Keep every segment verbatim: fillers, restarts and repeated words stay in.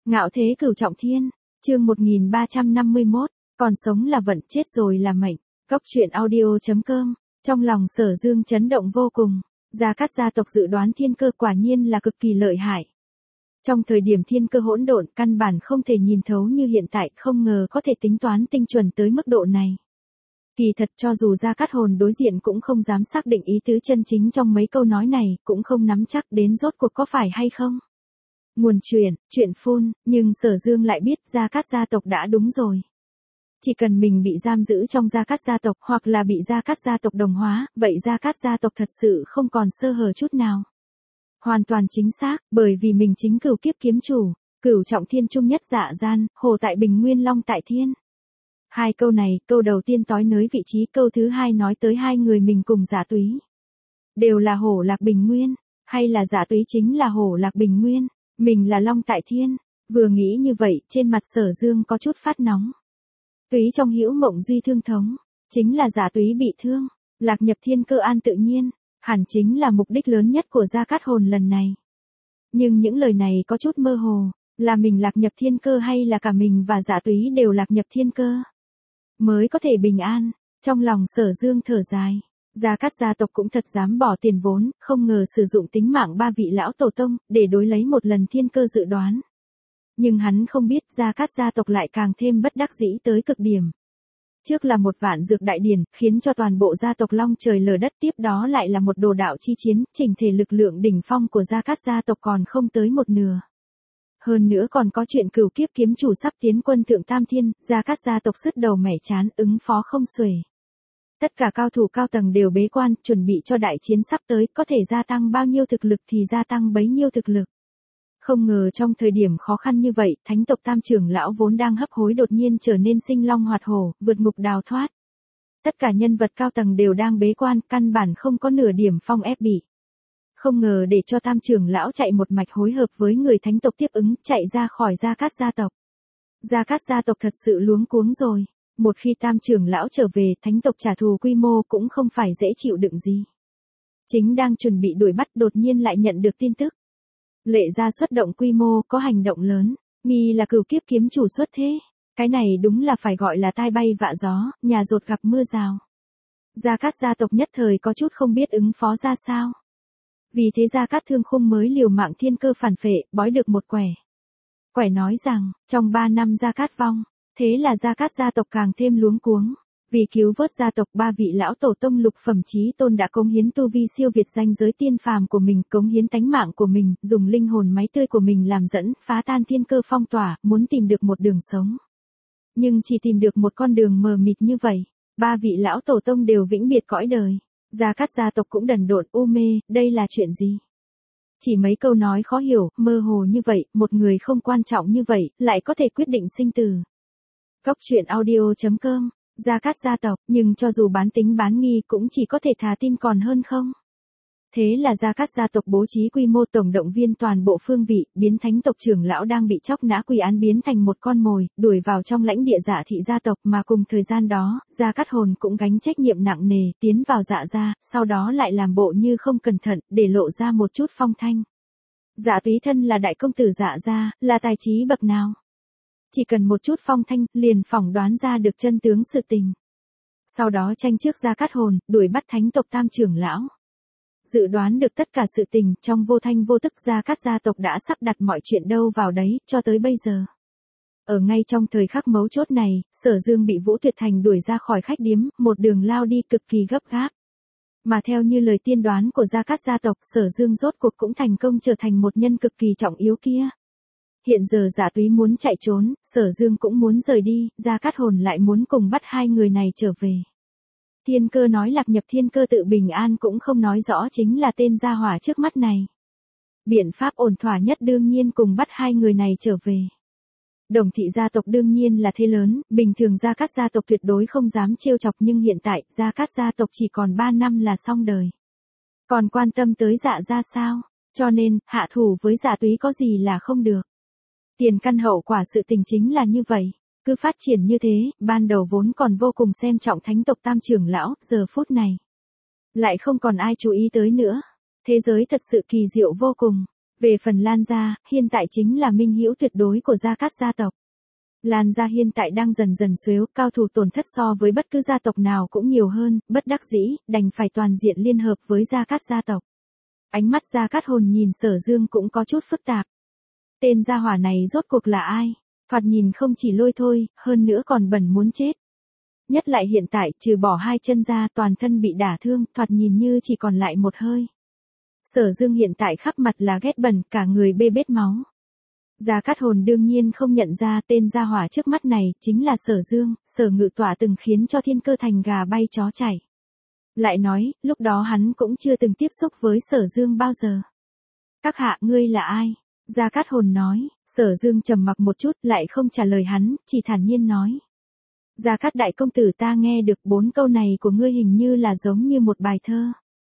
Ngạo thế cửu trọng thiên, chương một nghìn ba trăm năm mươi mốt, còn sống là vận, chết rồi là mệnh. Góc truyện audio chấm com, trong lòng Sở Dương chấn động vô cùng, Gia Cát gia tộc dự đoán thiên cơ quả nhiên là cực kỳ lợi hại. Trong thời điểm thiên cơ hỗn độn, căn bản không thể nhìn thấu như hiện tại, không ngờ có thể tính toán tinh chuẩn tới mức độ này. Kỳ thật cho dù Gia Cát hồn đối diện cũng không dám xác định ý tứ chân chính trong mấy câu nói này, cũng không nắm chắc đến rốt cuộc có phải hay không. Nguồn truyện, truyện phun, nhưng Sở Dương lại biết Gia Cát gia tộc đã đúng rồi. Chỉ cần mình bị giam giữ trong Gia Cát gia tộc hoặc là bị Gia Cát gia tộc đồng hóa, vậy Gia Cát gia tộc thật sự không còn sơ hở chút nào. Hoàn toàn chính xác, bởi vì mình chính cửu kiếp kiếm chủ, cửu trọng thiên trung nhất dạ gian, hồ tại bình nguyên long tại thiên. Hai câu này, câu đầu tiên nói nới vị trí, câu thứ hai nói tới hai người mình cùng Dạ Túy. Đều là hổ lạc bình nguyên, hay là Dạ Túy chính là hổ lạc bình nguyên, mình là long tại thiên. Vừa nghĩ như vậy, trên mặt Sở Dương có chút phát nóng. Túy trong hữu mộng duy thương thống, chính là Dạ Túy bị thương, lạc nhập thiên cơ an tự nhiên, hẳn chính là mục đích lớn nhất của Gia Cát hồn lần này. Nhưng những lời này có chút mơ hồ, là mình lạc nhập thiên cơ hay là cả mình và Dạ Túy đều lạc nhập thiên cơ mới có thể bình an. Trong lòng Sở Dương thở dài, Gia Cát gia tộc cũng thật dám bỏ tiền vốn, không ngờ sử dụng tính mạng ba vị lão tổ tông để đối lấy một lần thiên cơ dự đoán. Nhưng hắn không biết Gia Cát gia tộc lại càng thêm bất đắc dĩ tới cực điểm. Trước là một vạn dược đại điển, khiến cho toàn bộ gia tộc long trời lở đất, tiếp đó lại là một đồ đạo chi chiến, chỉnh thể lực lượng đỉnh phong của Gia Cát gia tộc còn không tới một nửa. Hơn nữa còn có chuyện cửu kiếp kiếm chủ sắp tiến quân thượng tam thiên, Gia Cát gia tộc sứt đầu mẻ chán, ứng phó không xuể. Tất cả cao thủ cao tầng đều bế quan, chuẩn bị cho đại chiến sắp tới, có thể gia tăng bao nhiêu thực lực thì gia tăng bấy nhiêu thực lực. Không ngờ trong thời điểm khó khăn như vậy, thánh tộc tam trưởng lão vốn đang hấp hối đột nhiên trở nên sinh long hoạt hổ, vượt ngục đào thoát. Tất cả nhân vật cao tầng đều đang bế quan, căn bản không có nửa điểm phong ép bị. Không ngờ để cho tam trưởng lão chạy một mạch hối hợp với người thánh tộc tiếp ứng, chạy ra khỏi Gia Cát gia tộc. Gia Cát gia tộc thật sự luống cuống rồi. Một khi tam trưởng lão trở về, thánh tộc trả thù quy mô cũng không phải dễ chịu đựng gì. Chính đang chuẩn bị đuổi bắt, đột nhiên lại nhận được tin tức. Lệ gia xuất động quy mô, có hành động lớn, nghi là cửu kiếp kiếm chủ xuất thế. Cái này đúng là phải gọi là tai bay vạ gió, nhà dột gặp mưa rào. Gia Cát gia tộc nhất thời có chút không biết ứng phó ra sao. Vì thế Gia Cát Thương Khung mới liều mạng thiên cơ phản phệ, bói được một quẻ. Quẻ nói rằng, trong ba năm Gia Cát vong, thế là Gia Cát gia tộc càng thêm luống cuống. Vì cứu vớt gia tộc, ba vị lão tổ tông lục phẩm chí tôn đã cống hiến tu vi siêu việt danh giới tiên phàm của mình, cống hiến tánh mạng của mình, dùng linh hồn máy tươi của mình làm dẫn, phá tan thiên cơ phong tỏa, muốn tìm được một đường sống. Nhưng chỉ tìm được một con đường mờ mịt như vậy, ba vị lão tổ tông đều vĩnh biệt cõi đời. Gia Cát gia tộc cũng đần độn u mê, đây là chuyện gì? Chỉ mấy câu nói khó hiểu, mơ hồ như vậy, một người không quan trọng như vậy, lại có thể quyết định sinh tử. Góc truyện audio chấm com, Gia Cát gia tộc, nhưng cho dù bán tính bán nghi cũng chỉ có thể thà tin còn hơn không. Thế là Gia Cát gia tộc bố trí quy mô tổng động viên toàn bộ phương vị, biến thánh tộc trưởng lão đang bị chóc nã quy án biến thành một con mồi, đuổi vào trong lãnh địa Dạ thị gia tộc, mà cùng thời gian đó, Gia Cát hồn cũng gánh trách nhiệm nặng nề, tiến vào Dạ gia, sau đó lại làm bộ như không cẩn thận, để lộ ra một chút phong thanh. Dạ Túy thân là đại công tử Dạ gia, là tài trí bậc nào? Chỉ cần một chút phong thanh, liền phỏng đoán ra được chân tướng sự tình. Sau đó tranh trước Gia Cát hồn, đuổi bắt thánh tộc tam trưởng lão. Dự đoán được tất cả sự tình, trong vô thanh vô tức Gia Cát gia tộc đã sắp đặt mọi chuyện đâu vào đấy, cho tới bây giờ. Ở ngay trong thời khắc mấu chốt này, Sở Dương bị Vũ Tuyệt Thành đuổi ra khỏi khách điếm, một đường lao đi cực kỳ gấp gáp. Mà theo như lời tiên đoán của Gia Cát gia tộc, Sở Dương rốt cuộc cũng thành công trở thành một nhân cực kỳ trọng yếu kia. Hiện giờ Dạ Túy muốn chạy trốn, Sở Dương cũng muốn rời đi, Gia Cát hồn lại muốn cùng bắt hai người này trở về. Thiên cơ nói lạc nhập thiên cơ tự bình an cũng không nói rõ chính là tên gia hỏa trước mắt này. Biện pháp ổn thỏa nhất đương nhiên cùng bắt hai người này trở về. Đồng thị gia tộc đương nhiên là thế lớn, bình thường Gia Cát gia tộc tuyệt đối không dám trêu chọc, nhưng hiện tại Gia Cát gia tộc chỉ còn ba năm là xong đời. Còn quan tâm tới Dạ gia sao? Cho nên, hạ thủ với Dạ Túy có gì là không được. Tiền căn hậu quả sự tình chính là như vậy. Cứ phát triển như thế, ban đầu vốn còn vô cùng xem trọng thánh tộc tam trưởng lão, giờ phút này lại không còn ai chú ý tới nữa. Thế giới thật sự kỳ diệu vô cùng. Về phần Lan gia, hiện tại chính là minh hữu tuyệt đối của Gia Cát gia tộc. Lan gia hiện tại đang dần dần xếu, cao thủ tổn thất so với bất cứ gia tộc nào cũng nhiều hơn, bất đắc dĩ, đành phải toàn diện liên hợp với Gia Cát gia tộc. Ánh mắt Gia Cát Hồn nhìn Sở Dương cũng có chút phức tạp. Tên gia hỏa này rốt cuộc là ai? Thoạt nhìn không chỉ lôi thôi, hơn nữa còn bẩn muốn chết. Nhất lại hiện tại, trừ bỏ hai chân ra, toàn thân bị đả thương, thoạt nhìn như chỉ còn lại một hơi. Sở Dương hiện tại khắp mặt là ghét bẩn, cả người bê bết máu. Gia Cát Hồn đương nhiên không nhận ra tên gia hỏa trước mắt này, chính là Sở Dương, Sở Ngự Tọa từng khiến cho Thiên Cơ Thành gà bay chó chảy. Lại nói, lúc đó hắn cũng chưa từng tiếp xúc với Sở Dương bao giờ. Các hạ, ngươi là ai? Gia Cát Hồn nói. Sở Dương trầm mặc một chút, lại không trả lời hắn, chỉ thản nhiên nói. Gia Cát đại công tử, ta nghe được bốn câu này của ngươi hình như là giống như một bài thơ.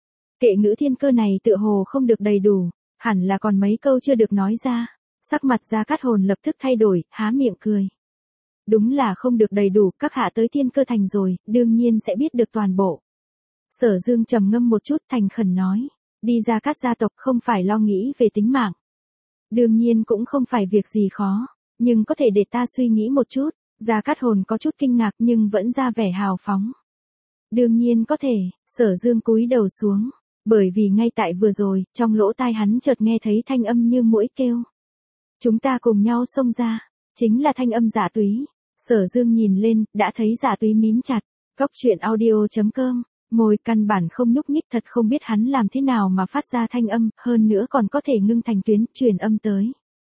Kệ ngữ thiên cơ này tựa hồ không được đầy đủ, hẳn là còn mấy câu chưa được nói ra. Sắc mặt Gia Cát Hồn lập tức thay đổi, há miệng cười. Đúng là không được đầy đủ, các hạ tới Thiên Cơ Thành rồi, đương nhiên sẽ biết được toàn bộ. Sở Dương trầm ngâm một chút, thành khẩn nói. Đi Gia Cát gia tộc không phải lo nghĩ về tính mạng. Đương nhiên cũng không phải việc gì khó, nhưng có thể để ta suy nghĩ một chút. Gia Cát Hồn có chút kinh ngạc nhưng vẫn ra vẻ hào phóng. Đương nhiên có thể, Sở Dương cúi đầu xuống, bởi vì ngay tại vừa rồi, trong lỗ tai hắn chợt nghe thấy thanh âm như muỗi kêu. Chúng ta cùng nhau xông ra, chính là thanh âm Dạ Túy. Sở Dương nhìn lên, đã thấy Dạ Túy mím chặt, Cốc Truyện Audio chấm com, môi căn bản không nhúc nhích, thật không biết hắn làm thế nào mà phát ra thanh âm, hơn nữa còn có thể ngưng thành tuyến truyền âm tới.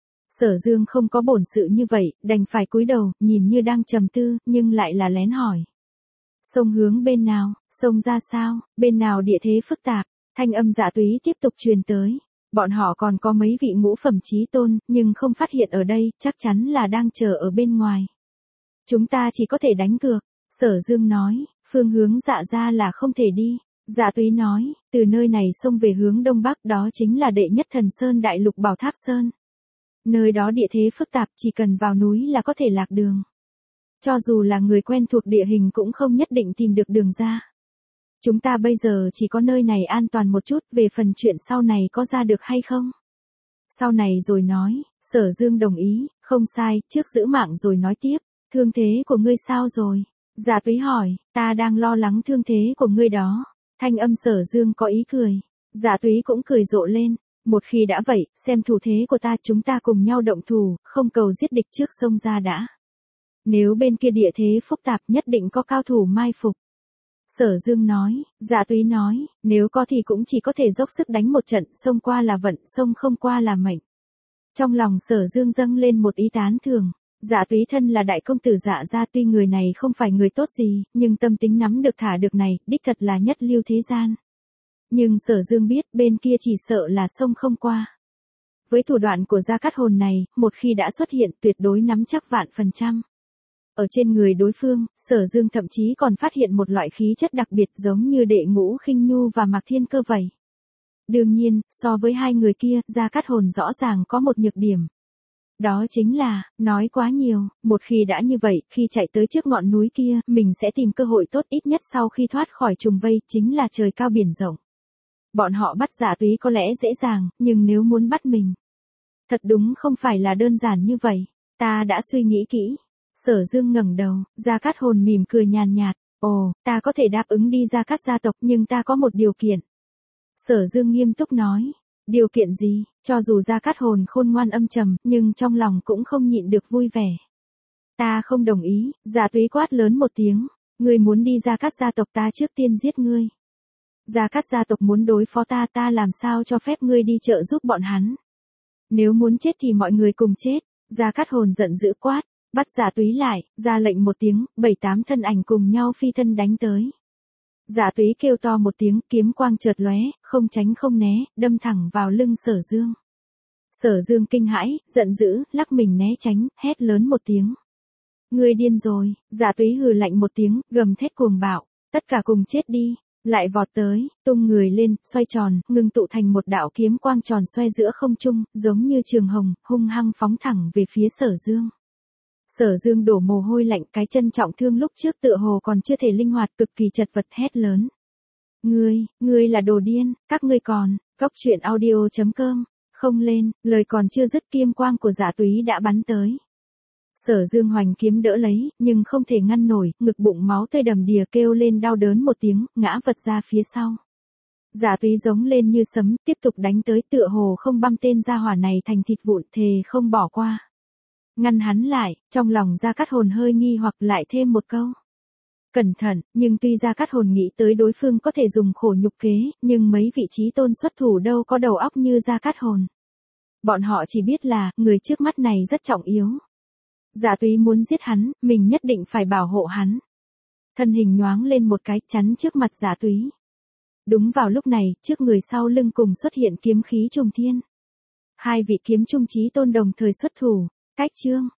Sở Dương không có bổn sự như vậy, đành phải cúi đầu, nhìn như đang trầm tư, nhưng lại là lén hỏi. Sông hướng bên nào, sông ra sao, bên nào địa thế phức tạp, thanh âm Dạ Túy tiếp tục truyền tới. Bọn họ còn có mấy vị ngũ phẩm chí tôn, nhưng không phát hiện ở đây, chắc chắn là đang chờ ở bên ngoài. Chúng ta chỉ có thể đánh cược, Sở Dương nói, phương hướng Dạ ra là không thể đi. Dạ Túy nói, từ nơi này xông về hướng đông bắc, đó chính là đệ nhất thần sơn đại lục Bảo Tháp Sơn. Nơi đó địa thế phức tạp, chỉ cần vào núi là có thể lạc đường. Cho dù là người quen thuộc địa hình cũng không nhất định tìm được đường ra. Chúng ta bây giờ chỉ có nơi này an toàn một chút, về phần chuyện sau này có ra được hay không? Sau này rồi nói, Sở Dương đồng ý, không sai, trước giữ mạng rồi nói tiếp, thương thế của ngươi sao rồi? Dạ Túy hỏi, ta đang lo lắng thương thế của ngươi đó. Thanh âm Sở Dương có ý cười. Dạ Túy cũng cười rộ lên, một khi đã vậy, xem thủ thế của ta, chúng ta cùng nhau động thủ, không cầu giết địch trước sông ra đã. Nếu bên kia địa thế phức tạp nhất định có cao thủ mai phục. Sở Dương nói, Dạ Túy nói, nếu có thì cũng chỉ có thể dốc sức đánh một trận, sông qua là vận, sông không qua là mệnh. Trong lòng Sở Dương dâng lên một ý tán thưởng. Dạ Túy thân là đại công tử Dạ gia, tuy người này không phải người tốt gì, nhưng tâm tính nắm được thả được này, đích thật là nhất lưu thế gian. Nhưng Sở Dương biết bên kia chỉ sợ là sông không qua. Với thủ đoạn của Gia Cát Hồn này, một khi đã xuất hiện tuyệt đối nắm chắc vạn phần trăm. Ở trên người đối phương, Sở Dương thậm chí còn phát hiện một loại khí chất đặc biệt giống như Đệ Ngũ Khinh Nhu và Mạc Thiên Cơ vậy. Đương nhiên, so với hai người kia, Gia Cát Hồn rõ ràng có một nhược điểm. Đó chính là, nói quá nhiều, một khi đã như vậy, khi chạy tới trước ngọn núi kia, mình sẽ tìm cơ hội tốt, ít nhất sau khi thoát khỏi trùng vây, chính là trời cao biển rộng. Bọn họ bắt Dạ Túy có lẽ dễ dàng, nhưng nếu muốn bắt mình, thật đúng không phải là đơn giản như vậy. Ta đã suy nghĩ kỹ. Sở Dương ngẩng đầu, Gia Cát Hồn mỉm cười nhàn nhạt, ồ, ta có thể đáp ứng đi Gia Cát gia tộc, nhưng ta có một điều kiện. Sở Dương nghiêm túc nói, điều kiện gì? Cho dù Gia Cát Hồn khôn ngoan âm trầm, nhưng trong lòng cũng không nhịn được vui vẻ. Ta không đồng ý. Dạ Túy quát lớn một tiếng, ngươi muốn đi Gia Cát gia tộc, ta trước tiên giết ngươi. Gia Cát gia tộc muốn đối phó ta, ta làm sao cho phép ngươi đi trợ giúp bọn hắn? Nếu muốn chết thì mọi người cùng chết. Gia Cát Hồn giận dữ quát, bắt Dạ Túy lại, ra lệnh một tiếng, bảy tám thân ảnh cùng nhau phi thân đánh tới. Dạ Túy kêu to một tiếng, kiếm quang chợt lóe, không tránh không né, đâm thẳng vào lưng Sở Dương. Sở Dương kinh hãi, giận dữ, lắc mình né tránh, hét lớn một tiếng. Ngươi điên rồi. Dạ Túy hừ lạnh một tiếng, gầm thét cuồng bạo, tất cả cùng chết đi. Lại vọt tới, tung người lên, xoay tròn, ngưng tụ thành một đạo kiếm quang tròn xoay giữa không trung, giống như trường hồng, hung hăng phóng thẳng về phía Sở Dương. Sở Dương đổ mồ hôi lạnh, cái chân trọng thương lúc trước tựa hồ còn chưa thể linh hoạt, cực kỳ chật vật, hét lớn. Ngươi, ngươi là đồ điên, các ngươi còn, Cốc Truyện Audio chấm com. Không lên, lời còn chưa dứt kim quang của Dạ Túy đã bắn tới. Sở Dương hoành kiếm đỡ lấy, nhưng không thể ngăn nổi, ngực bụng máu tươi đầm đìa kêu lên đau đớn một tiếng, ngã vật ra phía sau. Dạ Túy giống lên như sấm, tiếp tục đánh tới tựa hồ không băm tên gia hỏa này thành thịt vụn, thề không bỏ qua. Ngăn hắn lại, trong lòng Gia Cát Hồn hơi nghi hoặc lại thêm một câu. Cẩn thận, nhưng tuy Gia Cát Hồn nghĩ tới đối phương có thể dùng khổ nhục kế, nhưng mấy vị trí tôn xuất thủ đâu có đầu óc như Gia Cát Hồn. Bọn họ chỉ biết là, người trước mắt này rất trọng yếu. Dạ Túy muốn giết hắn, mình nhất định phải bảo hộ hắn. Thân hình nhoáng lên một cái, chắn trước mặt Dạ Túy. Đúng vào lúc này, trước người sau lưng cùng xuất hiện kiếm khí trùng thiên. Hai vị kiếm trung chí tôn đồng thời xuất thủ, cách chương.